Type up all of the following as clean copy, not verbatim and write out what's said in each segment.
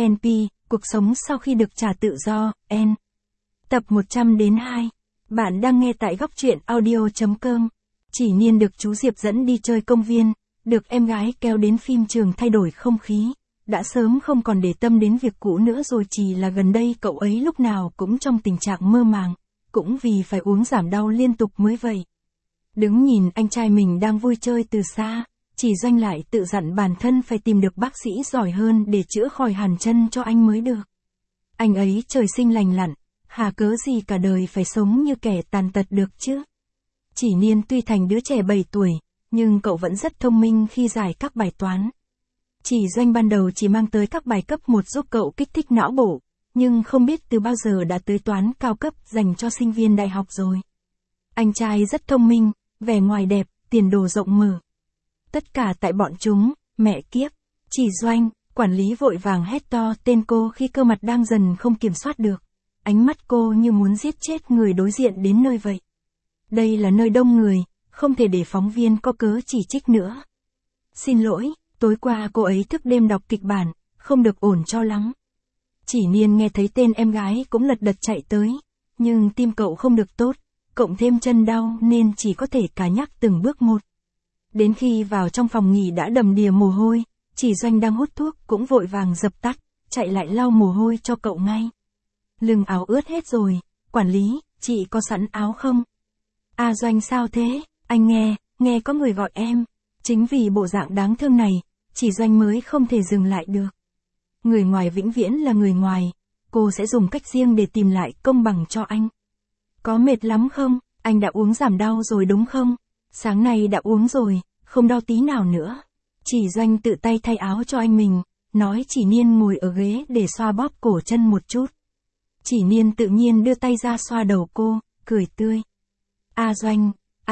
NP, cuộc sống sau khi được trả tự do, N. Tập 100-2. Bạn đang nghe tại góc truyện audio.com. Chỉ Niên được chú Diệp dẫn đi chơi công viên, được em gái kéo đến phim trường thay đổi không khí. Đã sớm không còn để tâm đến việc cũ nữa rồi, chỉ là gần đây cậu ấy lúc nào cũng trong tình trạng mơ màng, cũng vì phải uống giảm đau liên tục mới vậy. Đứng nhìn anh trai mình đang vui chơi từ xa, Chỉ Doanh lại tự dặn bản thân phải tìm được bác sĩ giỏi hơn để chữa khỏi hàn chân cho anh mới được. Anh ấy trời sinh lành lặn, hà cớ gì cả đời phải sống như kẻ tàn tật được chứ. Chỉ Niên tuy thành đứa trẻ 7 tuổi, nhưng cậu vẫn rất thông minh khi giải các bài toán. Chỉ Doanh ban đầu chỉ mang tới các bài cấp 1 giúp cậu kích thích não bộ, nhưng không biết từ bao giờ đã tới toán cao cấp dành cho sinh viên đại học rồi. Anh trai rất thông minh, vẻ ngoài đẹp, tiền đồ rộng mở. Tất cả tại bọn chúng, mẹ kiếp. Chỉ Doanh, quản lý vội vàng hét to tên cô khi cơ mặt đang dần không kiểm soát được. Ánh mắt cô như muốn giết chết người đối diện đến nơi vậy. Đây là nơi đông người, không thể để phóng viên có cớ chỉ trích nữa. Xin lỗi, tối qua cô ấy thức đêm đọc kịch bản, không được ổn cho lắm. Chỉ Niên nghe thấy tên em gái cũng lật đật chạy tới, nhưng tim cậu không được tốt, cộng thêm chân đau nên chỉ có thể cà nhắc từng bước một. Đến khi vào trong phòng nghỉ đã đầm đìa mồ hôi, Chỉ Doanh đang hút thuốc cũng vội vàng dập tắt, chạy lại lau mồ hôi cho cậu ngay. Lưng áo ướt hết rồi, quản lý, chị có sẵn áo không? À Doanh sao thế, anh nghe có người gọi em. Chính vì bộ dạng đáng thương này, Chỉ Doanh mới không thể dừng lại được. Người ngoài vĩnh viễn là người ngoài, cô sẽ dùng cách riêng để tìm lại công bằng cho anh. Có mệt lắm không, anh đã uống giảm đau rồi đúng không? Sáng nay đã uống rồi, không đau tí nào nữa. Chỉ Doanh tự tay thay áo cho anh mình, nói Chỉ Niên ngồi ở ghế để xoa bóp cổ chân một chút. Chỉ Niên tự nhiên đưa tay ra xoa đầu cô, cười tươi. À Doanh,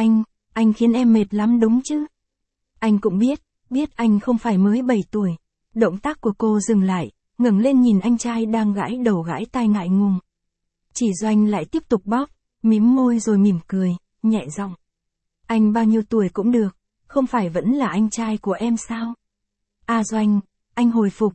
anh khiến em mệt lắm đúng chứ? Anh cũng biết anh không phải mới 7 tuổi. Động tác của cô dừng lại, ngẩng lên nhìn anh trai đang gãi đầu gãi tai ngại ngùng. Chỉ Doanh lại tiếp tục bóp, mím môi rồi mỉm cười, nhẹ giọng. Anh bao nhiêu tuổi cũng được, không phải vẫn là anh trai của em sao? À Doanh, anh hồi phục,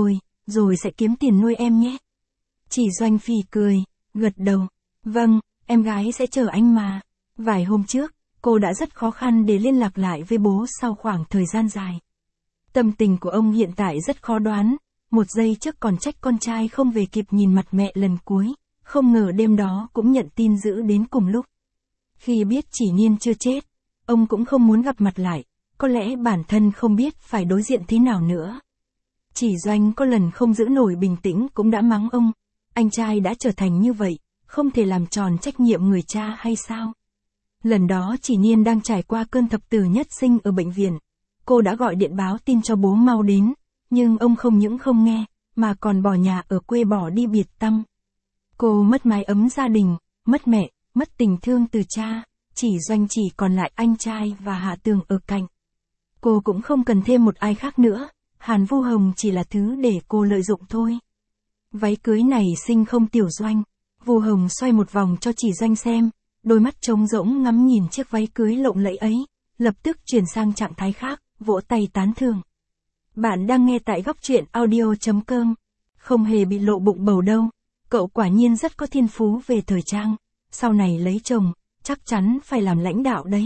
rồi sẽ kiếm tiền nuôi em nhé. Chỉ Doanh phì cười, gật đầu. Vâng, em gái sẽ chờ anh mà. Vài hôm trước, cô đã rất khó khăn để liên lạc lại với bố sau khoảng thời gian dài. Tâm tình của ông hiện tại rất khó đoán, một giây trước còn trách con trai không về kịp nhìn mặt mẹ lần cuối, không ngờ đêm đó cũng nhận tin dữ đến cùng lúc. Khi biết Chỉ Niên chưa chết, ông cũng không muốn gặp mặt lại, có lẽ bản thân không biết phải đối diện thế nào nữa. Chỉ Doanh có lần không giữ nổi bình tĩnh cũng đã mắng ông, anh trai đã trở thành như vậy, không thể làm tròn trách nhiệm người cha hay sao? Lần đó Chỉ Niên đang trải qua cơn thập tử nhất sinh ở bệnh viện. Cô đã gọi điện báo tin cho bố mau đến, nhưng ông không những không nghe, mà còn bỏ nhà ở quê bỏ đi biệt tăm. Cô mất mái ấm gia đình, mất mẹ, mất tình thương từ cha, Chỉ Doanh chỉ còn lại anh trai và Hạ Tường ở cạnh. Cô cũng không cần thêm một ai khác nữa, Hàn Vu Hồng chỉ là thứ để cô lợi dụng thôi. Váy cưới này xinh không Tiểu Doanh? Vu Hồng xoay một vòng cho Chỉ Doanh xem, đôi mắt trống rỗng ngắm nhìn chiếc váy cưới lộng lẫy ấy, lập tức chuyển sang trạng thái khác, vỗ tay tán thưởng. Bạn đang nghe tại góc truyện audio.com. Không hề bị lộ bụng bầu đâu, cậu quả nhiên rất có thiên phú về thời trang, sau này lấy chồng, chắc chắn phải làm lãnh đạo đấy.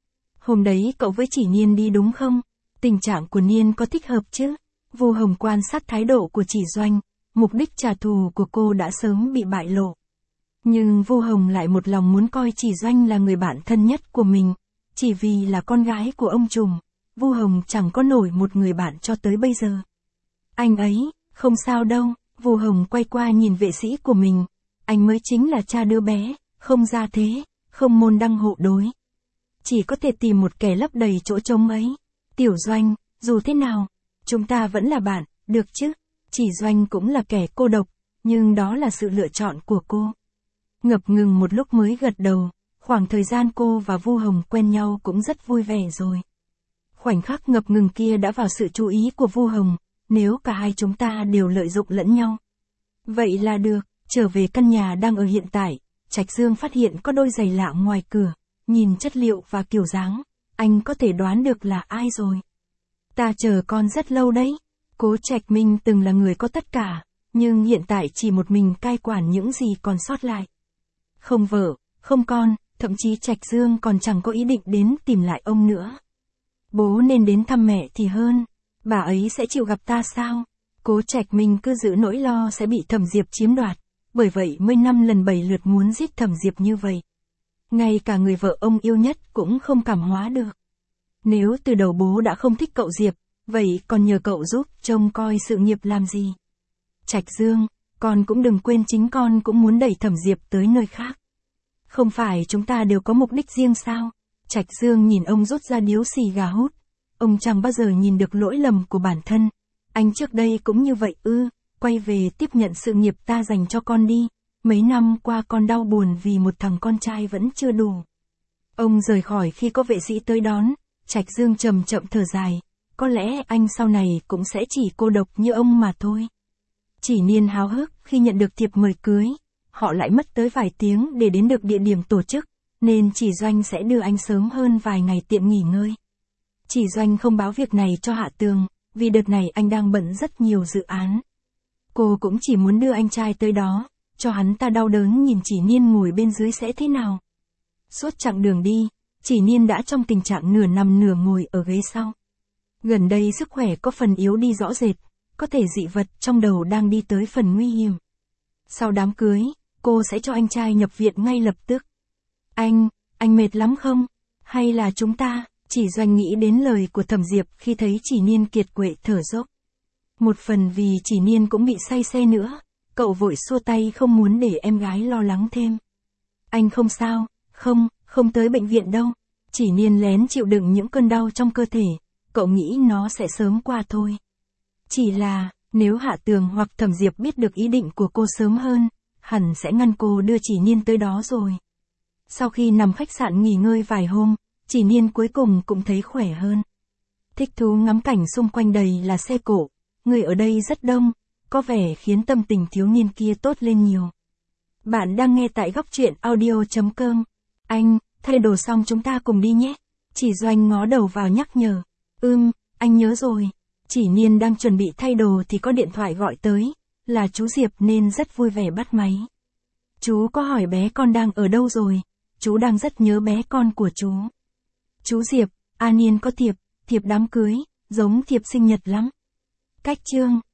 Hôm đấy cậu với Chỉ Niên đi đúng không? Tình trạng của Niên có thích hợp chứ? Vu Hồng quan sát thái độ của Chỉ Doanh, mục đích trả thù của cô đã sớm bị bại lộ. Nhưng Vu Hồng lại một lòng muốn coi Chỉ Doanh là người bạn thân nhất của mình, chỉ vì là con gái của ông trùm, Vu Hồng chẳng có nổi một người bạn cho tới bây giờ. Anh ấy, không sao đâu, Vu Hồng quay qua nhìn vệ sĩ của mình, anh mới chính là cha đứa bé, không gia thế, không môn đăng hộ đối. Chỉ có thể tìm một kẻ lấp đầy chỗ trống ấy. Tiểu Doanh, dù thế nào, chúng ta vẫn là bạn, được chứ? Chỉ Doanh cũng là kẻ cô độc, nhưng đó là sự lựa chọn của cô. Ngập ngừng một lúc mới gật đầu, khoảng thời gian cô và Vu Hồng quen nhau cũng rất vui vẻ rồi. Khoảnh khắc ngập ngừng kia đã vào sự chú ý của Vu Hồng, nếu cả hai chúng ta đều lợi dụng lẫn nhau. Vậy là được, trở về căn nhà đang ở hiện tại, Trạch Dương phát hiện có đôi giày lạ ngoài cửa, nhìn chất liệu và kiểu dáng, anh có thể đoán được là ai rồi. Ta chờ con rất lâu đấy. Cố Trạch Minh từng là người có tất cả, nhưng hiện tại chỉ một mình cai quản những gì còn sót lại. Không vợ, không con, thậm chí Trạch Dương còn chẳng có ý định đến tìm lại ông nữa. Bố nên đến thăm mẹ thì hơn, bà ấy sẽ chịu gặp ta sao? Cố Trạch Minh cứ giữ nỗi lo sẽ bị Thẩm Diệp chiếm đoạt, bởi vậy mới 5 lần 7 lượt muốn giết Thẩm Diệp như vậy. Ngay cả người vợ ông yêu nhất cũng không cảm hóa được. Nếu từ đầu bố đã không thích cậu Diệp, vậy còn nhờ cậu giúp trông coi sự nghiệp làm gì? Trạch Dương, con cũng đừng quên chính con cũng muốn đẩy Thẩm Diệp tới nơi khác. Không phải chúng ta đều có mục đích riêng sao? Trạch Dương nhìn ông rút ra điếu xì gà hút. Ông chẳng bao giờ nhìn được lỗi lầm của bản thân. Anh trước đây cũng như vậy ư, quay về tiếp nhận sự nghiệp ta dành cho con đi. Mấy năm qua con đau buồn vì một thằng con trai vẫn chưa đủ. Ông rời khỏi khi có vệ sĩ tới đón. Trạch Dương chậm chậm thở dài. Có lẽ anh sau này cũng sẽ chỉ cô độc như ông mà thôi. Chỉ Niên háo hức khi nhận được thiệp mời cưới. Họ lại mất tới vài tiếng để đến được địa điểm tổ chức, nên Chỉ Doanh sẽ đưa anh sớm hơn vài ngày tiện nghỉ ngơi. Chỉ Doanh không báo việc này cho Hạ Tường, vì đợt này anh đang bận rất nhiều dự án. Cô cũng chỉ muốn đưa anh trai tới đó, cho hắn ta đau đớn nhìn Chỉ Niên ngồi bên dưới sẽ thế nào. Suốt chặng đường đi, Chỉ Niên đã trong tình trạng nửa nằm nửa ngồi ở ghế sau. Gần đây sức khỏe có phần yếu đi rõ rệt, có thể dị vật trong đầu đang đi tới phần nguy hiểm. Sau đám cưới, cô sẽ cho anh trai nhập viện ngay lập tức. Anh mệt lắm không? Hay là chúng ta? Chỉ Doanh nghĩ đến lời của Thẩm Diệp khi thấy Chỉ Niên kiệt quệ thở dốc. Một phần vì Chỉ Niên cũng bị say xe nữa, cậu vội xua tay không muốn để em gái lo lắng thêm. Anh không sao, không tới bệnh viện đâu. Chỉ Niên lén chịu đựng những cơn đau trong cơ thể, cậu nghĩ nó sẽ sớm qua thôi. Chỉ là, nếu Hạ Tường hoặc Thẩm Diệp biết được ý định của cô sớm hơn, hẳn sẽ ngăn cô đưa Chỉ Niên tới đó rồi. Sau khi nằm khách sạn nghỉ ngơi vài hôm, Chỉ Niên cuối cùng cũng thấy khỏe hơn. Thích thú ngắm cảnh xung quanh đầy là xe cộ, người ở đây rất đông, có vẻ khiến tâm tình thiếu niên kia tốt lên nhiều. Bạn đang nghe tại góc truyện audio.com. Anh, thay đồ xong chúng ta cùng đi nhé. Chỉ Doanh ngó đầu vào nhắc nhở. Anh nhớ rồi. Chỉ Niên đang chuẩn bị thay đồ thì có điện thoại gọi tới, là chú Diệp nên rất vui vẻ bắt máy. Chú có hỏi bé con đang ở đâu rồi, chú đang rất nhớ bé con của chú. Chú Diệp, Niên có thiệp đám cưới, giống thiệp sinh nhật lắm. Cách chương.